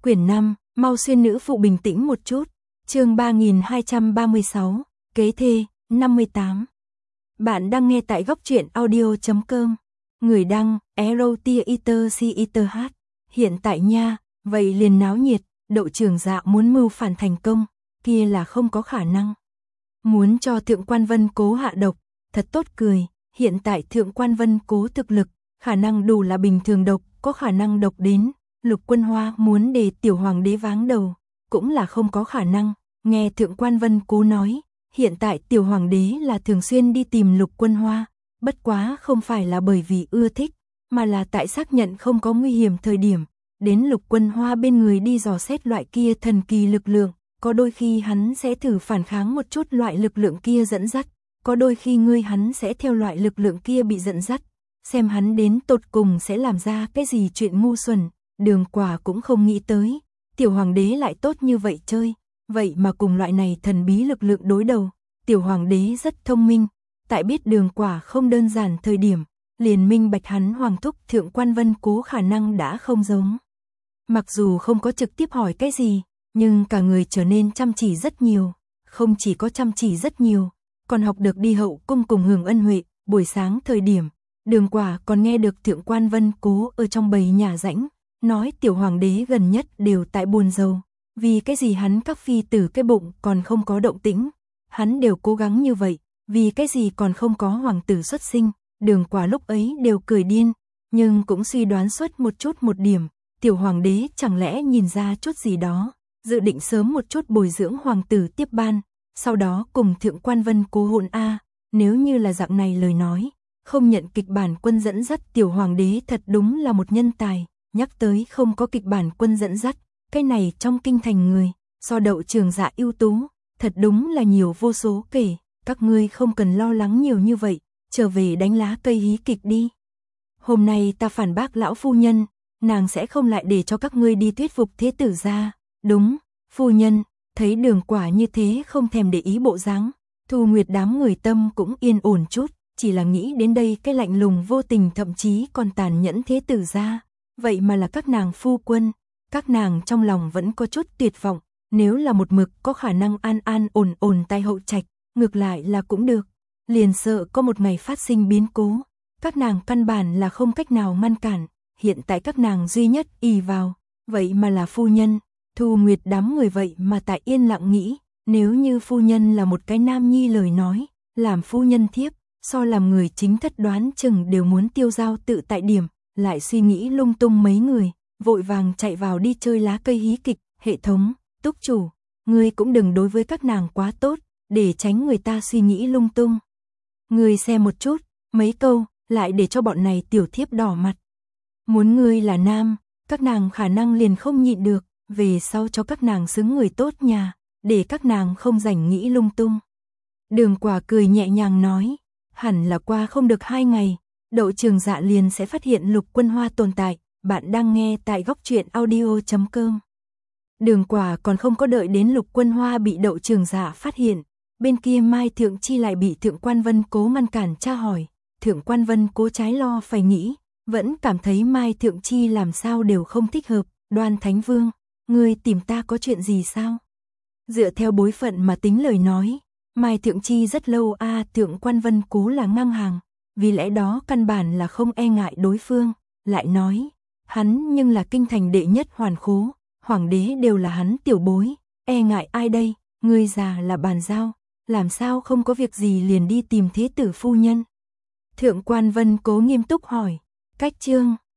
Quyển 5, mau xuyên nữ phụ bình tĩnh một chút. Chương 3236, kế thê, 58. Bạn đang nghe tại góc truyện audio.com. Người đăng, Erotiater. Hiện tại nha, vậy liền náo nhiệt, Đậu Trường Dạ muốn mưu phản thành công, kia là không có khả năng. Muốn cho Thượng Quan Vân Cố hạ độc, thật tốt cười, hiện tại Thượng Quan Vân Cố thực lực, khả năng đủ là bình thường độc, có khả năng độc đến Lục Quân Hoa muốn để tiểu hoàng đế váng đầu, cũng là không có khả năng. Nghe Thượng Quan Vân Cố nói, hiện tại tiểu hoàng đế là thường xuyên đi tìm Lục Quân Hoa, bất quá không phải là bởi vì ưa thích, mà là tại xác nhận không có nguy hiểm thời điểm, đến Lục Quân Hoa bên người đi dò xét loại kia thần kỳ lực lượng, có đôi khi hắn sẽ thử phản kháng một chút loại lực lượng kia dẫn dắt, có đôi khi hắn sẽ theo loại lực lượng kia bị dẫn dắt, xem hắn đến tột cùng sẽ làm ra cái gì chuyện ngu xuẩn. Đường Quả cũng không nghĩ tới, tiểu hoàng đế lại tốt như vậy chơi, vậy mà cùng loại này thần bí lực lượng đối đầu. Tiểu hoàng đế rất thông minh, tại biết Đường Quả không đơn giản thời điểm, liền minh bạch hắn hoàng thúc Thượng Quan Vân Cố khả năng đã không giống. Mặc dù không có trực tiếp hỏi cái gì, nhưng cả người trở nên chăm chỉ rất nhiều, không chỉ có chăm chỉ rất nhiều, còn học được đi hậu cung cùng hưởng ân huệ. Buổi sáng thời điểm, Đường Quả còn nghe được Thượng Quan Vân Cố ở trong bầy nhà rãnh, nói tiểu hoàng đế gần nhất đều tại buồn rầu, vì cái gì hắn các phi tử cái bụng còn không có động tĩnh, hắn đều cố gắng như vậy, vì cái gì còn không có hoàng tử xuất sinh. Đường Quả lúc ấy đều cười điên, nhưng cũng suy đoán suốt một điểm, tiểu hoàng đế chẳng lẽ nhìn ra chút gì đó, dự định sớm một chút bồi dưỡng hoàng tử tiếp ban, sau đó cùng Thượng Quan Vân Cố hôn a. Nếu như là dạng này lời nói, không nhận kịch bản quân dẫn dắt tiểu hoàng đế thật đúng là một nhân tài. Nhắc tới không có kịch bản quân dẫn dắt, cái này trong kinh thành người, so Đậu Trường Dạ ưu tú, thật đúng là nhiều vô số kể, các ngươi không cần lo lắng nhiều như vậy, trở về đánh lá cây hí kịch đi. Hôm nay ta phản bác lão phu nhân, nàng sẽ không lại để cho các ngươi đi thuyết phục thế tử gia. Đúng, phu nhân. Thấy Đường Quả như thế không thèm để ý bộ dáng, Thu Nguyệt đám người tâm cũng yên ổn chút, chỉ là nghĩ đến đây cái lạnh lùng vô tình thậm chí còn tàn nhẫn thế tử gia. Vậy mà là các nàng phu quân, các nàng trong lòng vẫn có chút tuyệt vọng, nếu là một mực có khả năng an ổn tại hậu trạch, ngược lại là cũng được, liền sợ có một ngày phát sinh biến cố, các nàng căn bản là không cách nào ngăn cản, hiện tại các nàng duy nhất ỷ vào, vậy mà là phu nhân. Thu Nguyệt đám người vậy mà tại yên lặng nghĩ, nếu như phu nhân là một cái nam nhi lời nói, làm phu nhân thiếp, so làm người chính thất đoán chừng đều muốn tiêu dao tự tại điểm. Lại suy nghĩ lung tung mấy người, vội vàng chạy vào đi chơi lá cây hí kịch. Hệ thống, túc chủ, ngươi cũng đừng đối với các nàng quá tốt, để tránh người ta suy nghĩ lung tung. Ngươi xem một chút, mấy câu, lại để cho bọn này tiểu thiếp đỏ mặt. Muốn ngươi là nam, các nàng khả năng liền không nhịn được, về sau cho các nàng xứng người tốt nhà, để các nàng không rảnh nghĩ lung tung. Đường Quả cười nhẹ nhàng nói, hẳn là qua không được 2 ngày. Đậu Trường Dạ liền sẽ phát hiện Lục Quân Hoa tồn tại. Bạn đang nghe tại góc truyện audio.com. Đường Quả còn không có đợi đến Lục Quân Hoa bị Đậu Trường Dạ phát hiện, bên kia Mai Thượng Chi lại bị Thượng Quan Vân Cố ngăn cản tra hỏi. Thượng Quan Vân Cố trái lo phải nghĩ, vẫn cảm thấy Mai Thượng Chi làm sao đều không thích hợp. Đoan Thánh Vương, ngươi tìm ta có chuyện gì sao? Dựa theo bối phận mà tính lời nói, Mai Thượng Chi rất lâu Thượng Quan Vân Cố là ngang hàng. Vì lẽ đó căn bản là không e ngại đối phương, lại nói, hắn nhưng là kinh thành đệ nhất hoàn khố, hoàng đế đều là hắn tiểu bối, e ngại ai đây, ngươi già là bàn giao, làm sao không có việc gì liền đi tìm thế tử phu nhân. Thượng Quan Vân Cố nghiêm túc hỏi, cách chương,